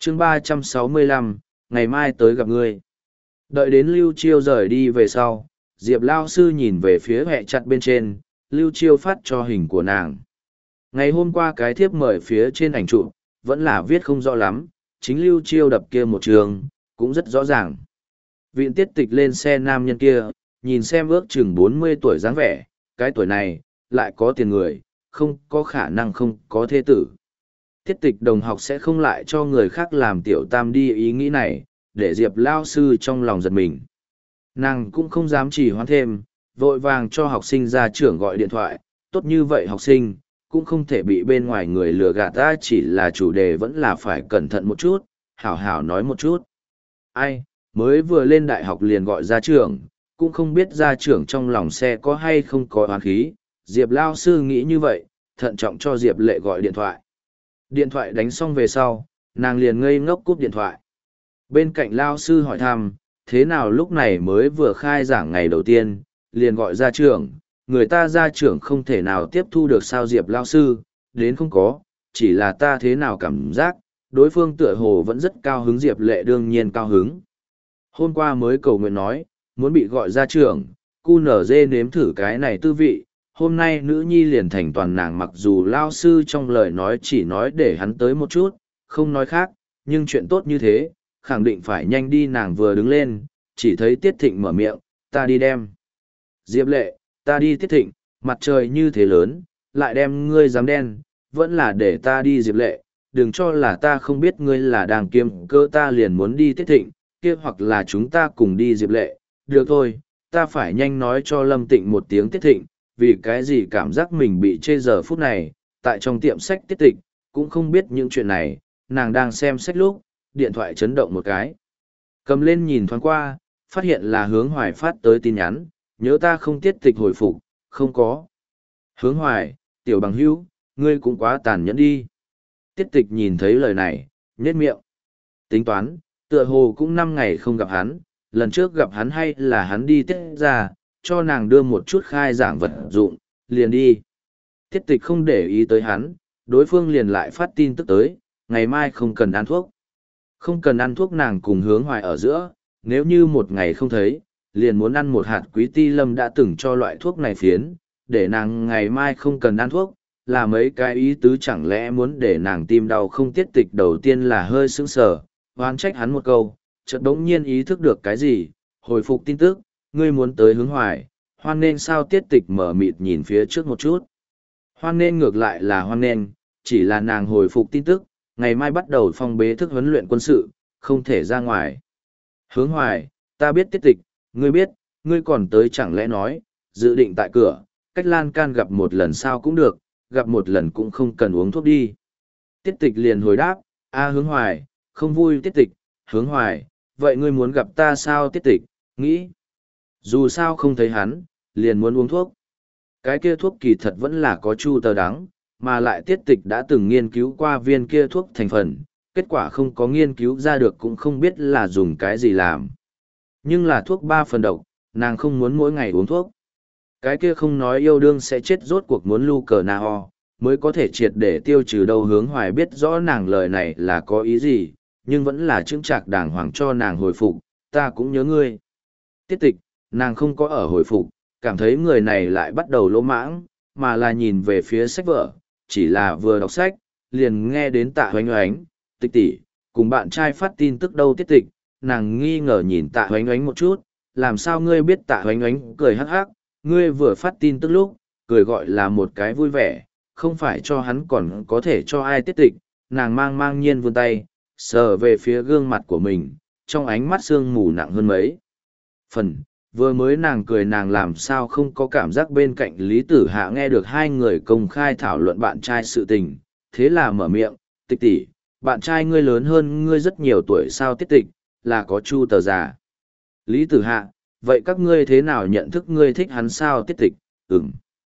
chương 365, ngày mai tới gặp ngươi. Đợi đến Lưu Chiêu rời đi về sau, Diệp Lao Sư nhìn về phía hệ chặt bên trên, Lưu Chiêu phát cho hình của nàng. Ngày hôm qua cái thiếp mời phía trên ảnh chụp vẫn là viết không rõ lắm, chính Lưu Chiêu đập kia một trường, cũng rất rõ ràng. Viện Tiết Tịch lên xe nam nhân kia, nhìn xem ước chừng 40 tuổi dáng vẻ, cái tuổi này, lại có tiền người, không có khả năng không có thế tử. Tiết Tịch đồng học sẽ không lại cho người khác làm tiểu tam đi ý nghĩ này, để Diệp Lao Sư trong lòng giật mình. Nàng cũng không dám trì hoãn thêm, vội vàng cho học sinh ra trưởng gọi điện thoại, tốt như vậy học sinh, cũng không thể bị bên ngoài người lừa gạt ta, chỉ là chủ đề vẫn là phải cẩn thận một chút, hảo hảo nói một chút. Ai, mới vừa lên đại học liền gọi ra trưởng, cũng không biết ra trưởng trong lòng xe có hay không có oán khí. Diệp Lao Sư nghĩ như vậy, thận trọng cho Diệp Lệ gọi điện thoại. Điện thoại đánh xong về sau, nàng liền ngây ngốc cúp điện thoại. Bên cạnh Lao Sư hỏi thăm, thế nào lúc này mới vừa khai giảng ngày đầu tiên, liền gọi ra trưởng, người ta ra trưởng không thể nào tiếp thu được sao Diệp Lao Sư, đến không có, chỉ là ta thế nào cảm giác, đối phương tựa hồ vẫn rất cao hứng. Diệp Lệ đương nhiên cao hứng. Hôm qua mới cầu nguyện nói, muốn bị gọi ra trưởng, cu nở dê nếm thử cái này tư vị, hôm nay nữ nhi liền thành toàn nàng, mặc dù Lao Sư trong lời nói chỉ nói để hắn tới một chút, không nói khác, nhưng chuyện tốt như thế, khẳng định phải nhanh đi. Nàng vừa đứng lên, chỉ thấy Tiết Thịnh mở miệng, ta đi đem. Diệp Lệ, ta đi. Tiết Thịnh, mặt trời như thế lớn, lại đem ngươi dám đen, vẫn là để ta đi. Diệp Lệ, đừng cho là ta không biết ngươi là đang kiêm cơ, ta liền muốn đi. Tiết Thịnh, kia hoặc là chúng ta cùng đi. Diệp Lệ, được thôi, ta phải nhanh nói cho Lâm Tịnh một tiếng. Tiết Thịnh, vì cái gì cảm giác mình bị chê giờ phút này, tại trong tiệm sách Tiết Tịch, cũng không biết những chuyện này, nàng đang xem sách lúc, điện thoại chấn động một cái. Cầm lên nhìn thoáng qua, phát hiện là Hướng Hoài phát tới tin nhắn, nhớ ta không. Tiết Tịch hồi phục, không có. Hướng Hoài, tiểu bằng hữu, ngươi cũng quá tàn nhẫn đi. Tiết Tịch nhìn thấy lời này, nhếch miệng. Tính toán, tựa hồ cũng 5 ngày không gặp hắn, lần trước gặp hắn hay là hắn đi Tiết ra, cho nàng đưa một chút khai giảng vật dụng, liền đi. Tiết Tịch không để ý tới hắn, đối phương liền lại phát tin tức tới, ngày mai không cần ăn thuốc. Không cần ăn thuốc. Nàng cùng Hướng Hoài ở giữa, nếu như một ngày không thấy, liền muốn ăn một hạt Quý Ti Lâm đã từng cho loại thuốc này phiến, để nàng ngày mai không cần ăn thuốc, là mấy cái ý tứ, chẳng lẽ muốn để nàng tim đau không. Tiết Tịch đầu tiên là hơi sững sờ, oán trách hắn một câu, chợt đống nhiên ý thức được cái gì, hồi phục tin tức, ngươi muốn tới Hướng Hoài, hoan nên sao. Tiết Tịch mở mịt nhìn phía trước một chút. Hoan nên ngược lại là hoan nên, chỉ là nàng hồi phục tin tức, ngày mai bắt đầu phong bế thức huấn luyện quân sự, không thể ra ngoài. Hướng Hoài, ta biết. Tiết Tịch, ngươi biết, ngươi còn tới chẳng lẽ nói, dự định tại cửa, cách lan can gặp một lần sao cũng được, gặp một lần cũng không cần uống thuốc đi. Tiết Tịch liền hồi đáp, Hướng Hoài, không vui. Tiết Tịch, Hướng Hoài, vậy ngươi muốn gặp ta sao. Tiết Tịch, nghĩ, dù sao không thấy hắn, liền muốn uống thuốc. Cái kia thuốc kỳ thật vẫn là có chu tờ đắng, mà lại Tiết Tịch đã từng nghiên cứu qua viên kia thuốc thành phần, kết quả không có nghiên cứu ra được, cũng không biết là dùng cái gì làm. Nhưng là thuốc 3 phần độc, nàng không muốn mỗi ngày uống thuốc. Cái kia không nói yêu đương sẽ chết, rốt cuộc muốn lưu cờ na ho, mới có thể triệt để tiêu trừ đâu. Hướng Hoài biết rõ nàng lời này là có ý gì, nhưng vẫn là chững chạc đàng hoàng cho nàng hồi phục, ta cũng nhớ ngươi. Tiết Tịch, nàng không có ở hồi phục, cảm thấy người này lại bắt đầu lỗ mãng, mà là nhìn về phía sách vở, chỉ là vừa đọc sách, liền nghe đến Tạ Hoánh Oánh, Tịch tỷ, cùng bạn trai phát tin tức đâu. Tiết Tịch, nàng nghi ngờ nhìn Tạ Hoánh Oánh một chút, làm sao ngươi biết. Tạ Hoánh Oánh cười hắc hắc, ngươi vừa phát tin tức lúc, cười gọi là một cái vui vẻ, không phải cho hắn còn có thể cho ai. Tiết Tịch, nàng mang nhiên vươn tay, sờ về phía gương mặt của mình, trong ánh mắt sương mù nặng hơn mấy phần. Vừa mới nàng cười, nàng làm sao không có cảm giác bên cạnh Lý Tử Hạ nghe được hai người công khai thảo luận bạn trai sự tình, thế là mở miệng, Tịch tỷ, bạn trai ngươi lớn hơn ngươi rất nhiều tuổi sao. Tiết Tịch, là có chu tờ già. Lý Tử Hạ, vậy các ngươi thế nào nhận thức, ngươi thích hắn sao. Tiết Tịch, ừm.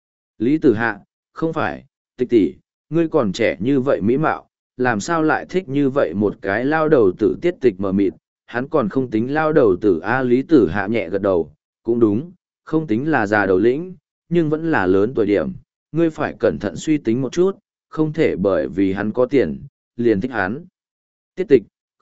Lý Tử Hạ, không phải, Tịch tỷ, ngươi còn trẻ như vậy mỹ mạo, làm sao lại thích như vậy một cái lao đầu tử. Tiết Tịch mờ mịt, hắn còn không tính lao đầu tử a. Lý Tử Hạ nhẹ gật đầu, cũng đúng, không tính là già đầu lĩnh, nhưng vẫn là lớn tuổi điểm, ngươi phải cẩn thận suy tính một chút, không thể bởi vì hắn có tiền, liền thích hắn. Tiết Tịch,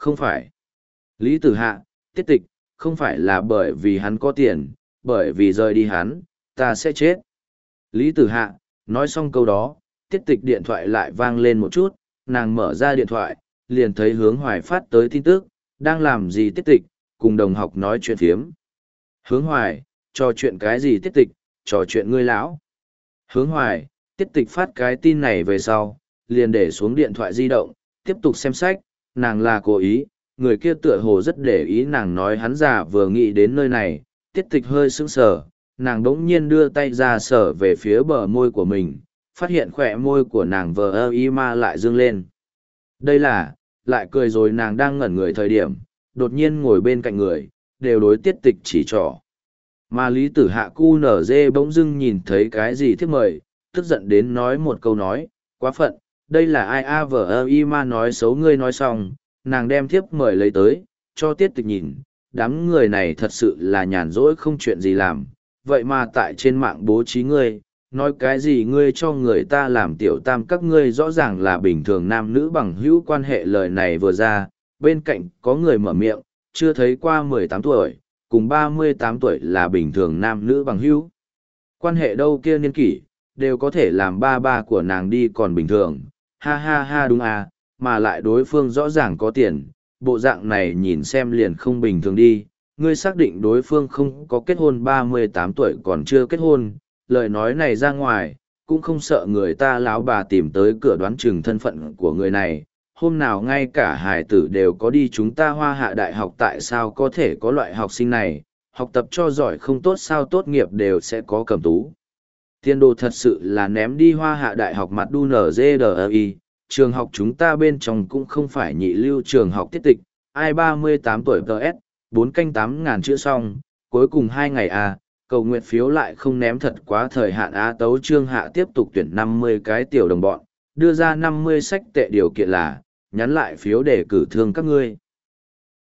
Không phải. Lý Tử Hạ, tiết tịch, không phải là bởi vì hắn có tiền, bởi vì rời đi hắn, ta sẽ chết. Lý Tử Hạ, nói xong câu đó, tiết tịch điện thoại lại vang lên một chút, nàng mở ra điện thoại, liền thấy Hướng Hoài phát tới tin tức, đang làm gì tiết tịch, cùng đồng học nói chuyện phiếm. Hướng Hoài, trò chuyện cái gì tiết tịch, trò chuyện ngươi lão. Hướng Hoài, tiết tịch phát cái tin này về sau, liền để xuống điện thoại di động, tiếp tục xem sách, nàng là cố ý, người kia tựa hồ rất để ý nàng nói hắn già vừa nghĩ đến nơi này, tiết tịch hơi sững sờ, nàng đỗng nhiên đưa tay ra sờ về phía bờ môi của mình, phát hiện khỏe môi của nàng vờ ơ y ma lại dương lên. Đây là, lại cười rồi nàng đang ngẩn người thời điểm, đột nhiên ngồi bên cạnh người, đều đối tiết tịch chỉ trỏ. Mà Lý Tử Hạ cu nở dê bỗng dưng nhìn thấy cái gì thiếp mời, tức giận đến nói một câu nói, quá phận, đây là ai a vờ ơ y ma nói xấu ngươi nói xong, nàng đem thiếp mời lấy tới, cho tiết tịch nhìn, đám người này thật sự là nhàn rỗi không chuyện gì làm, vậy mà tại trên mạng bố trí ngươi, nói cái gì ngươi cho người ta làm tiểu tam các ngươi rõ ràng là bình thường nam nữ bằng hữu quan hệ lời này vừa ra, bên cạnh có người mở miệng, chưa thấy qua 18 tuổi, cùng 38 tuổi là bình thường nam nữ bằng hữu. Quan hệ đâu kia niên kỷ, đều có thể làm ba ba của nàng đi còn bình thường, ha ha ha đúng à, mà lại đối phương rõ ràng có tiền, bộ dạng này nhìn xem liền không bình thường đi, ngươi xác định đối phương không có kết hôn 38 tuổi còn chưa kết hôn, lời nói này ra ngoài, cũng không sợ người ta lão bà tìm tới cửa đoán chừng thân phận của người này. Hôm nào ngay cả hải tử đều có đi chúng ta Hoa Hạ Đại học tại sao có thể có loại học sinh này, học tập cho giỏi không tốt sao tốt nghiệp đều sẽ có cầm tú. Tiên đồ thật sự là ném đi Hoa Hạ Đại học mặt đu nở dê đờ y, trường học chúng ta bên trong cũng không phải nhị lưu trường học tiết tịch, ai 38 tuổi PS, 4 canh 8.000 chữ xong, cuối cùng 2 ngày à, cầu nguyện phiếu lại không ném thật quá thời hạn á tấu trương hạ tiếp tục tuyển 50 cái tiểu đồng bọn, đưa ra 50 sách tệ điều kiện là, nhắn lại phiếu để cử thương các ngươi.